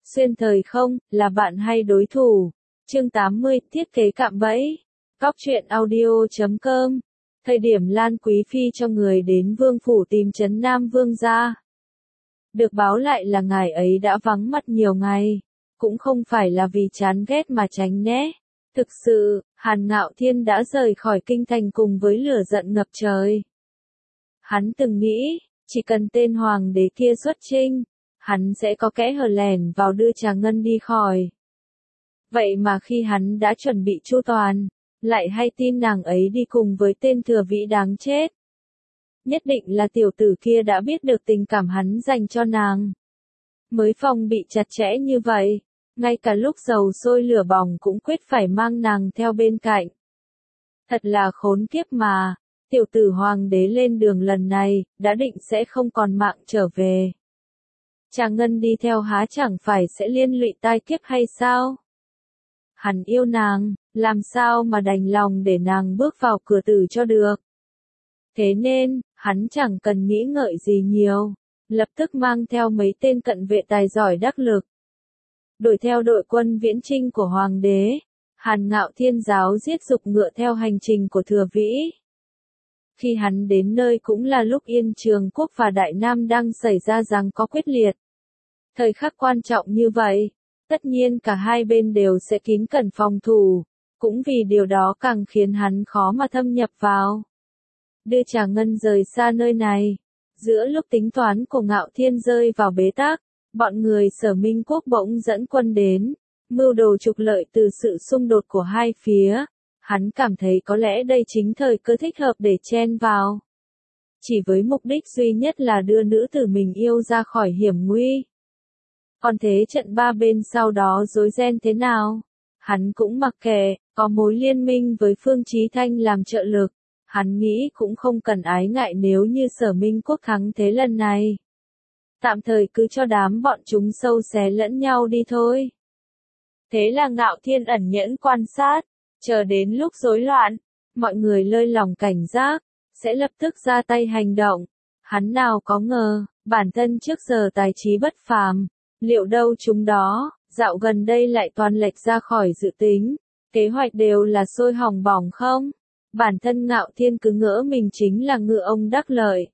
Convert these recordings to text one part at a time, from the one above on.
Xuyên thời không, là bạn hay đối thủ. Chương 80, thiết kế cạm bẫy. Cóc truyện audio.com. Thời điểm Lan Quý Phi cho người đến vương phủ tìm trấn Nam Vương gia. Được báo lại là ngài ấy đã vắng mặt nhiều ngày. Cũng không phải là vì chán ghét mà tránh né. Thực sự, Hàn Ngạo Thiên đã rời khỏi kinh thành cùng với lửa giận ngập trời. Hắn từng nghĩ, chỉ cần tên hoàng đế kia xuất chinh, hắn sẽ có kẽ hở lẻn vào đưa Trà Ngân đi khỏi. Vậy mà khi hắn đã chuẩn bị chu toàn, lại hay tin nàng ấy đi cùng với tên thừa vĩ đáng chết. Nhất định là tiểu tử kia đã biết được tình cảm hắn dành cho nàng. Mới phòng bị chặt chẽ như vậy, ngay cả lúc dầu sôi lửa bỏng cũng quyết phải mang nàng theo bên cạnh. Thật là khốn kiếp mà, tiểu tử hoàng đế lên đường lần này, đã định sẽ không còn mạng trở về. Trà Ngân đi theo há chẳng phải sẽ liên lụy tai kiếp hay sao? Hắn yêu nàng, làm sao mà đành lòng để nàng bước vào cửa tử cho được. Thế nên, hắn chẳng cần nghĩ ngợi gì nhiều, lập tức mang theo mấy tên cận vệ tài giỏi đắc lực. Đuổi theo đội quân viễn chinh của hoàng đế, Hàn Ngạo Thiên giáo giết dục ngựa theo hành trình của thừa vĩ. Khi hắn đến nơi cũng là lúc Yên Trường Quốc và Đại Nam đang xảy ra giằng co quyết liệt. Thời khắc quan trọng như vậy, tất nhiên cả hai bên đều sẽ kín cẩn phòng thủ, cũng vì điều đó càng khiến hắn khó mà thâm nhập vào. Đưa Trà Ngân rời xa nơi này, giữa lúc tính toán của Ngạo Thiên rơi vào bế tắc, bọn người Sở Minh Quốc bỗng dẫn quân đến, mưu đồ trục lợi từ sự xung đột của hai phía. Hắn cảm thấy có lẽ đây chính thời cơ thích hợp để chen vào. Chỉ với mục đích duy nhất là đưa nữ tử mình yêu ra khỏi hiểm nguy. Còn thế trận ba bên sau đó rối ren thế nào? Hắn cũng mặc kệ, có mối liên minh với Phương Chí Thanh làm trợ lực. Hắn nghĩ cũng không cần ái ngại nếu như Sở Minh Quốc thắng thế lần này. Tạm thời cứ cho đám bọn chúng sâu xé lẫn nhau đi thôi. Thế là Ngạo Thiên ẩn nhẫn quan sát. Chờ đến lúc rối loạn, mọi người lơi lỏng cảnh giác, sẽ lập tức ra tay hành động. Hắn nào có ngờ, bản thân trước giờ tài trí bất phàm, liệu đâu chúng đó, dạo gần đây lại toàn lệch ra khỏi dự tính, kế hoạch đều là sôi hỏng bỏng không? Bản thân Ngạo Thiên cứ ngỡ mình chính là ngựa ông đắc lợi.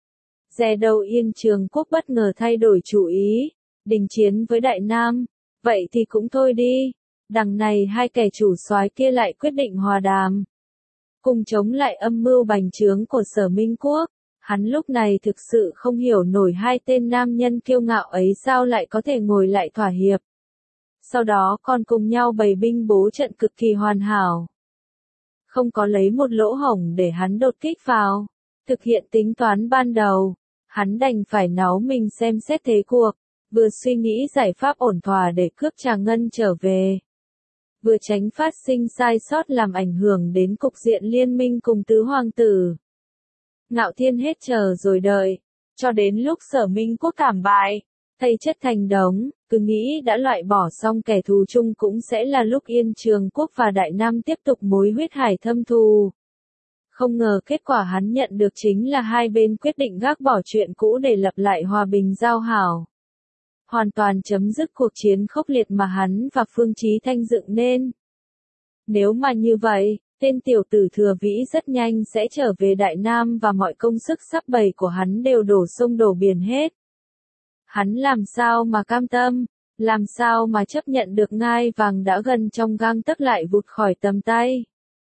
Dè đầu Yên Trường Quốc bất ngờ thay đổi chủ ý, đình chiến với Đại Nam, vậy thì cũng thôi đi. Đằng này hai kẻ chủ soái kia lại quyết định hòa đàm, cùng chống lại âm mưu bành trướng của Sở Minh Quốc. Hắn lúc này thực sự không hiểu nổi hai tên nam nhân kiêu ngạo ấy sao lại có thể ngồi lại thỏa hiệp. Sau đó còn cùng nhau bày binh bố trận cực kỳ hoàn hảo. Không có lấy một lỗ hổng để hắn đột kích vào, thực hiện tính toán ban đầu, hắn đành phải náu mình xem xét thế cuộc, vừa suy nghĩ giải pháp ổn thỏa để cướp Trà Ngân trở về. Vừa tránh phát sinh sai sót làm ảnh hưởng đến cục diện liên minh cùng tứ hoàng tử. Ngạo Thiên hết chờ rồi đợi, cho đến lúc Sở Minh Quốc thảm bại, thây chất thành đống, cứ nghĩ đã loại bỏ xong kẻ thù chung cũng sẽ là lúc Yên Trường Quốc và Đại Nam tiếp tục mối huyết hải thâm thù. Không ngờ kết quả hắn nhận được chính là hai bên quyết định gác bỏ chuyện cũ để lập lại hòa bình giao hảo. Hoàn toàn chấm dứt cuộc chiến khốc liệt mà hắn và Phương Chí Thanh dựng nên. Nếu mà như vậy, tên tiểu tử thừa vĩ rất nhanh sẽ trở về Đại Nam và mọi công sức sắp bày của hắn đều đổ sông đổ biển hết. Hắn làm sao mà cam tâm, làm sao mà chấp nhận được ngai vàng đã gần trong gang tấc lại vụt khỏi tầm tay.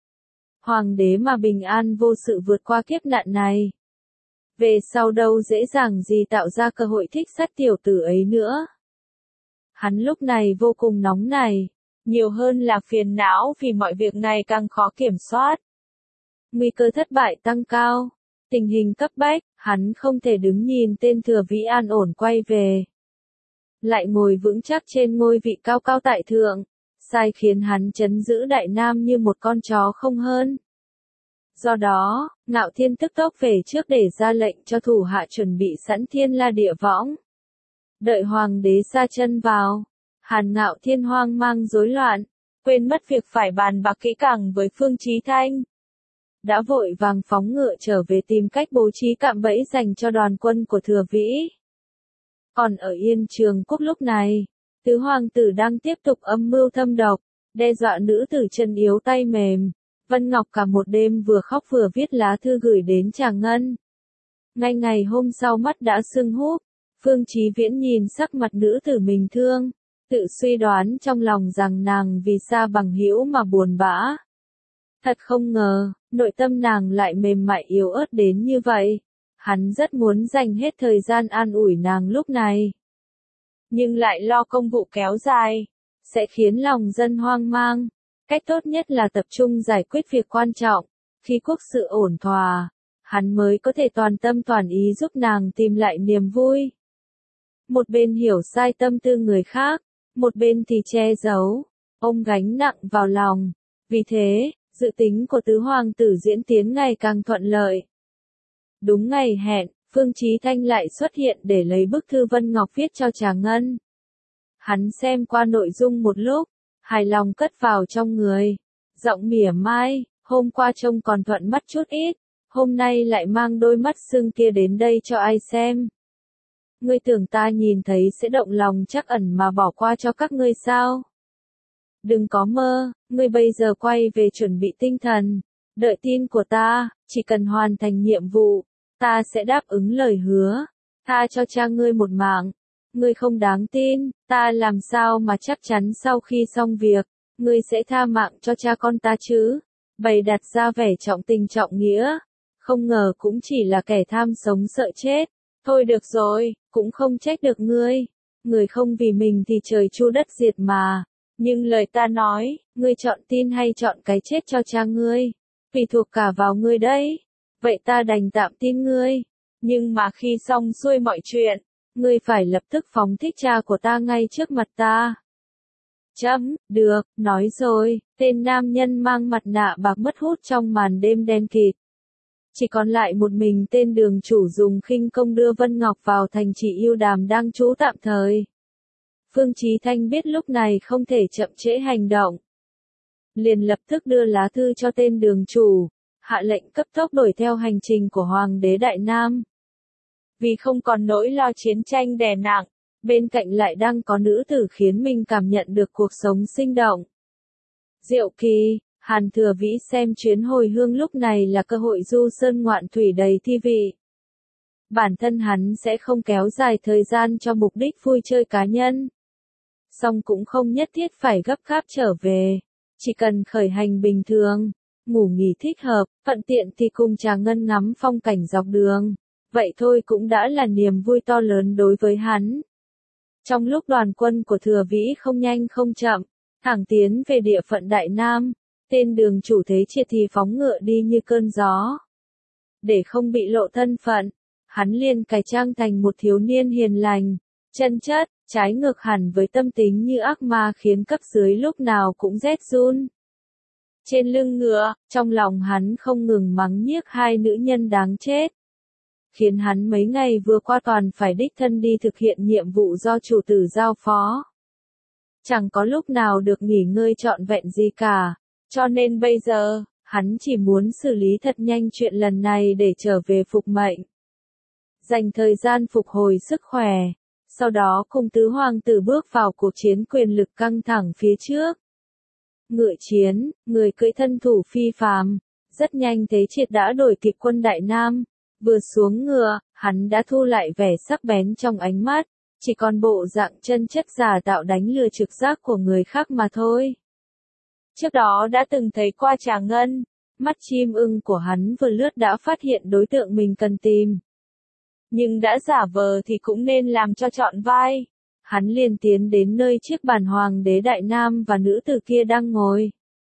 Hoàng đế mà bình an vô sự vượt qua kiếp nạn này. Về sau đâu dễ dàng gì tạo ra cơ hội thích sát tiểu tử ấy nữa. Hắn lúc này vô cùng nóng nảy, nhiều hơn là phiền não vì mọi việc này càng khó kiểm soát. Nguy cơ thất bại tăng cao, tình hình cấp bách, hắn không thể đứng nhìn tên thừa vĩ an ổn quay về. Lại ngồi vững chắc trên ngôi vị cao cao tại thượng, sai khiến hắn trấn giữ Đại Nam như một con chó không hơn. Do đó, Ngạo Thiên tức tốc về trước để ra lệnh cho thủ hạ chuẩn bị sẵn thiên la địa võng. Đợi hoàng đế sa chân vào, Hàn Ngạo Thiên hoang mang rối loạn, quên mất việc phải bàn bạc kỹ càng với Phương Chí Thanh. Đã vội vàng phóng ngựa trở về tìm cách bố trí cạm bẫy dành cho đoàn quân của thừa vĩ. Còn ở Yên Trường Quốc lúc này, Tứ hoàng tử đang tiếp tục âm mưu thâm độc, đe dọa nữ tử chân yếu tay mềm. Vân Ngọc cả một đêm vừa khóc vừa viết lá thư gửi đến Tràng Ngân. Ngay ngày hôm sau mắt đã sưng húp, Phương Chí Viễn nhìn sắc mặt nữ tử mình thương, tự suy đoán trong lòng rằng nàng vì xa bằng hữu mà buồn bã. Thật không ngờ, nội tâm nàng lại mềm mại yếu ớt đến như vậy. Hắn rất muốn dành hết thời gian an ủi nàng lúc này. Nhưng lại lo công vụ kéo dài, sẽ khiến lòng dân hoang mang. Cách tốt nhất là tập trung giải quyết việc quan trọng. Khi quốc sự ổn thỏa, hắn mới có thể toàn tâm toàn ý giúp nàng tìm lại niềm vui. Một bên hiểu sai tâm tư người khác, một bên thì che giấu, ôm gánh nặng vào lòng. Vì thế, dự tính của tứ hoàng tử diễn tiến ngày càng thuận lợi. Đúng ngày hẹn, Phương Chí Thanh lại xuất hiện để lấy bức thư Vân Ngọc viết cho Tràng Ngân. Hắn xem qua nội dung một lúc, hài lòng cất vào trong người. Giọng mỉa mai, hôm qua trông còn thuận mắt chút ít, hôm nay lại mang đôi mắt sưng kia đến đây cho ai xem. Ngươi tưởng ta nhìn thấy sẽ động lòng trắc ẩn mà bỏ qua cho các ngươi sao? Đừng có mơ, ngươi bây giờ quay về chuẩn bị tinh thần, đợi tin của ta, chỉ cần hoàn thành nhiệm vụ, ta sẽ đáp ứng lời hứa, tha cho cha ngươi một mạng. Ngươi không đáng tin, ta làm sao mà chắc chắn sau khi xong việc, ngươi sẽ tha mạng cho cha con ta chứ? Bày đặt ra vẻ trọng tình trọng nghĩa, không ngờ cũng chỉ là kẻ tham sống sợ chết. Thôi được rồi, cũng không trách được ngươi. Người không vì mình thì trời chu đất diệt mà. Nhưng lời ta nói, ngươi chọn tin hay chọn cái chết cho cha ngươi, tùy thuộc cả vào ngươi đấy. Vậy ta đành tạm tin ngươi. Nhưng mà khi xong xuôi mọi chuyện, ngươi phải lập tức phóng thích cha của ta ngay trước mặt ta. Được, nói rồi, tên nam nhân mang mặt nạ bạc mất hút trong màn đêm đen kịt. Chỉ còn lại một mình tên đường chủ dùng khinh công đưa Vân Ngọc vào thành trì yêu đàm đang trú tạm thời. Phương Chí Thanh biết lúc này không thể chậm trễ hành động. Liền lập tức đưa lá thư cho tên đường chủ, hạ lệnh cấp tốc đuổi theo hành trình của Hoàng đế Đại Nam. Vì không còn nỗi lo chiến tranh đè nặng, bên cạnh lại đang có nữ tử khiến mình cảm nhận được cuộc sống sinh động. Diệu kỳ, Hàn Thừa Vĩ xem chuyến hồi hương lúc này là cơ hội du sơn ngoạn thủy đầy thi vị. Bản thân hắn sẽ không kéo dài thời gian cho mục đích vui chơi cá nhân. Song cũng không nhất thiết phải gấp gáp trở về, chỉ cần khởi hành bình thường, ngủ nghỉ thích hợp, thuận tiện thì cùng Tràng Ngân ngắm phong cảnh dọc đường. Vậy thôi cũng đã là niềm vui to lớn đối với hắn. Trong lúc đoàn quân của Thừa Vĩ không nhanh không chậm, thẳng tiến về địa phận Đại Nam, tên đường chủ thấy triệt thì phóng ngựa đi như cơn gió. Để không bị lộ thân phận, hắn liền cải trang thành một thiếu niên hiền lành, chân chất, trái ngược hẳn với tâm tính như ác ma khiến cấp dưới lúc nào cũng rét run. Trên lưng ngựa, trong lòng hắn không ngừng mắng nhiếc hai nữ nhân đáng chết. Khiến hắn mấy ngày vừa qua toàn phải đích thân đi thực hiện nhiệm vụ do chủ tử giao phó. Chẳng có lúc nào được nghỉ ngơi trọn vẹn gì cả, cho nên bây giờ, hắn chỉ muốn xử lý thật nhanh chuyện lần này để trở về phục mệnh. Dành thời gian phục hồi sức khỏe, sau đó cùng tứ hoàng tử bước vào cuộc chiến quyền lực căng thẳng phía trước. Ngựa chiến, người cưỡi thân thủ phi phàm, rất nhanh Thế Triệt đã đuổi kịp quân Đại Nam. Vừa xuống ngựa, hắn đã thu lại vẻ sắc bén trong ánh mắt, chỉ còn bộ dạng chân chất giả tạo đánh lừa trực giác của người khác mà thôi. Trước đó đã từng thấy qua Tràng Ngân, mắt chim ưng của hắn vừa lướt đã phát hiện đối tượng mình cần tìm. Nhưng đã giả vờ thì cũng nên làm cho trọn vai. Hắn liền tiến đến nơi chiếc bàn Hoàng đế Đại Nam và nữ tử kia đang ngồi.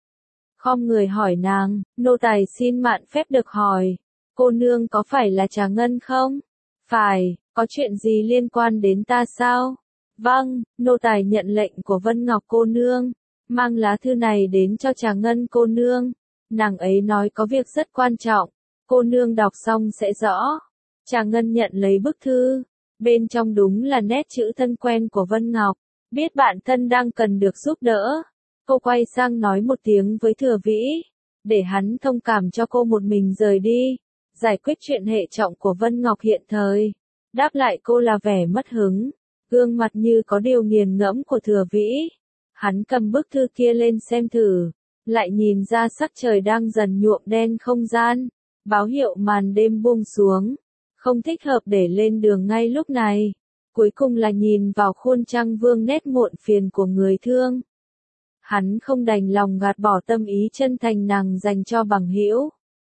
Khom người hỏi nàng, nô tài xin mạn phép được hỏi. Cô nương có phải là Tràng Ngân không? Phải, có chuyện gì liên quan đến ta sao? Vâng, nô tài nhận lệnh của Vân Ngọc cô nương, mang lá thư này đến cho Tràng Ngân cô nương. Nàng ấy nói có việc rất quan trọng, cô nương đọc xong sẽ rõ. Tràng Ngân nhận lấy bức thư, bên trong đúng là nét chữ thân quen của Vân Ngọc, biết bản thân đang cần được giúp đỡ. Cô quay sang nói một tiếng với Thừa Vĩ, để hắn thông cảm cho cô một mình rời đi. Giải quyết chuyện hệ trọng của Vân Ngọc hiện thời. Đáp lại cô là vẻ mất hứng. Gương mặt như có điều nghiền ngẫm của Thừa Vĩ. Hắn cầm bức thư kia lên xem thử, lại nhìn ra sắc trời đang dần nhuộm đen không gian, báo hiệu màn đêm buông xuống, không thích hợp để lên đường ngay lúc này. Cuối cùng là nhìn vào khuôn Trang Vương nét muộn phiền của người thương. Hắn không đành lòng gạt bỏ tâm ý chân thành nàng dành cho bằng hữu.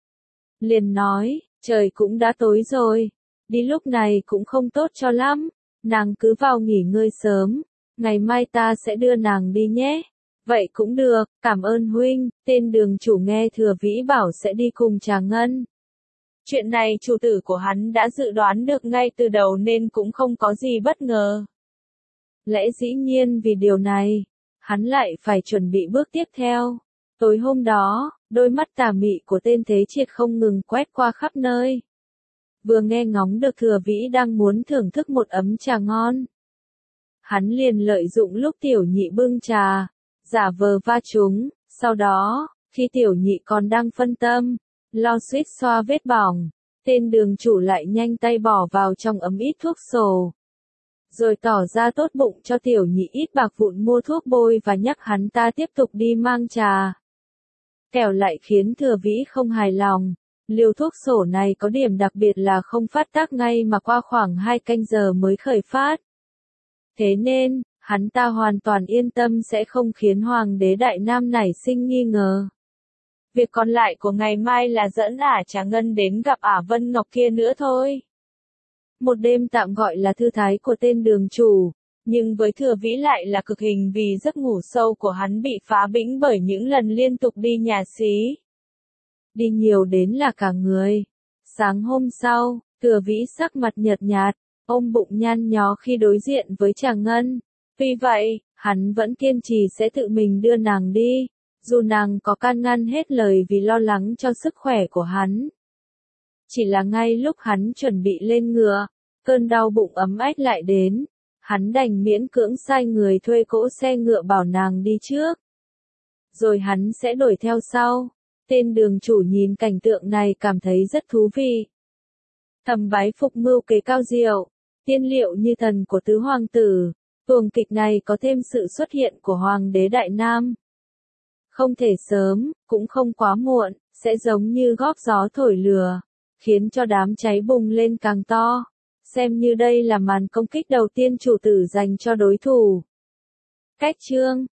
Liền nói, trời cũng đã tối rồi, đi lúc này cũng không tốt cho lắm, nàng cứ vào nghỉ ngơi sớm, ngày mai ta sẽ đưa nàng đi nhé. Vậy cũng được, cảm ơn huynh. Tên đường chủ nghe Thừa Vĩ bảo sẽ đi cùng Trà Ngân. Chuyện này chủ tử của hắn đã dự đoán được ngay từ đầu nên cũng không có gì bất ngờ. Lẽ dĩ nhiên vì điều này, hắn lại phải chuẩn bị bước tiếp theo. Tối hôm đó, đôi mắt tà mị của tên Thế Triệt không ngừng quét qua khắp nơi. Vừa nghe ngóng được Thừa Vĩ đang muốn thưởng thức một ấm trà ngon, hắn liền lợi dụng lúc tiểu nhị bưng trà, giả vờ va trúng, sau đó, khi tiểu nhị còn đang phân tâm, lo suýt xoa vết bỏng, tên đường chủ lại nhanh tay bỏ vào trong ấm ít thuốc sổ. Rồi tỏ ra tốt bụng cho tiểu nhị ít bạc vụn mua thuốc bôi và nhắc hắn ta tiếp tục đi mang trà. Kẻo lại khiến Thừa Vĩ không hài lòng, liều thuốc sổ này có điểm đặc biệt là không phát tác ngay mà qua khoảng 2 canh giờ mới khởi phát. Thế nên, hắn ta hoàn toàn yên tâm sẽ không khiến Hoàng đế Đại Nam nảy sinh nghi ngờ. Việc còn lại của ngày mai là dẫn Trà Ngân đến gặp Vân Ngọc kia nữa thôi. Một đêm tạm gọi là thư thái của tên đường chủ, nhưng với Thừa Vĩ lại là cực hình vì giấc ngủ sâu của hắn bị phá bĩnh bởi những lần liên tục đi nhà xí. Đi nhiều đến là cả người. Sáng hôm sau, Thừa Vĩ sắc mặt nhợt nhạt, ôm bụng nhăn nhó khi đối diện với Trà Ngân. Vì vậy, hắn vẫn kiên trì sẽ tự mình đưa nàng đi, dù nàng có can ngăn hết lời vì lo lắng cho sức khỏe của hắn. Chỉ là ngay lúc hắn chuẩn bị lên ngựa, cơn đau bụng ấm ách lại đến, hắn đành miễn cưỡng sai người thuê cỗ xe ngựa bảo nàng đi trước. Rồi hắn sẽ đuổi theo sau. Tên đường chủ nhìn cảnh tượng này cảm thấy rất thú vị. Thầm bái phục mưu kế cao diệu, tiên liệu như thần của tứ hoàng tử. Tuồng kịch này có thêm sự xuất hiện của Hoàng đế Đại Nam. Không thể sớm, cũng không quá muộn, sẽ giống như góp gió thổi lửa, khiến cho đám cháy bùng lên càng to. Xem như đây là màn công kích đầu tiên chủ tử dành cho đối thủ. Cách chương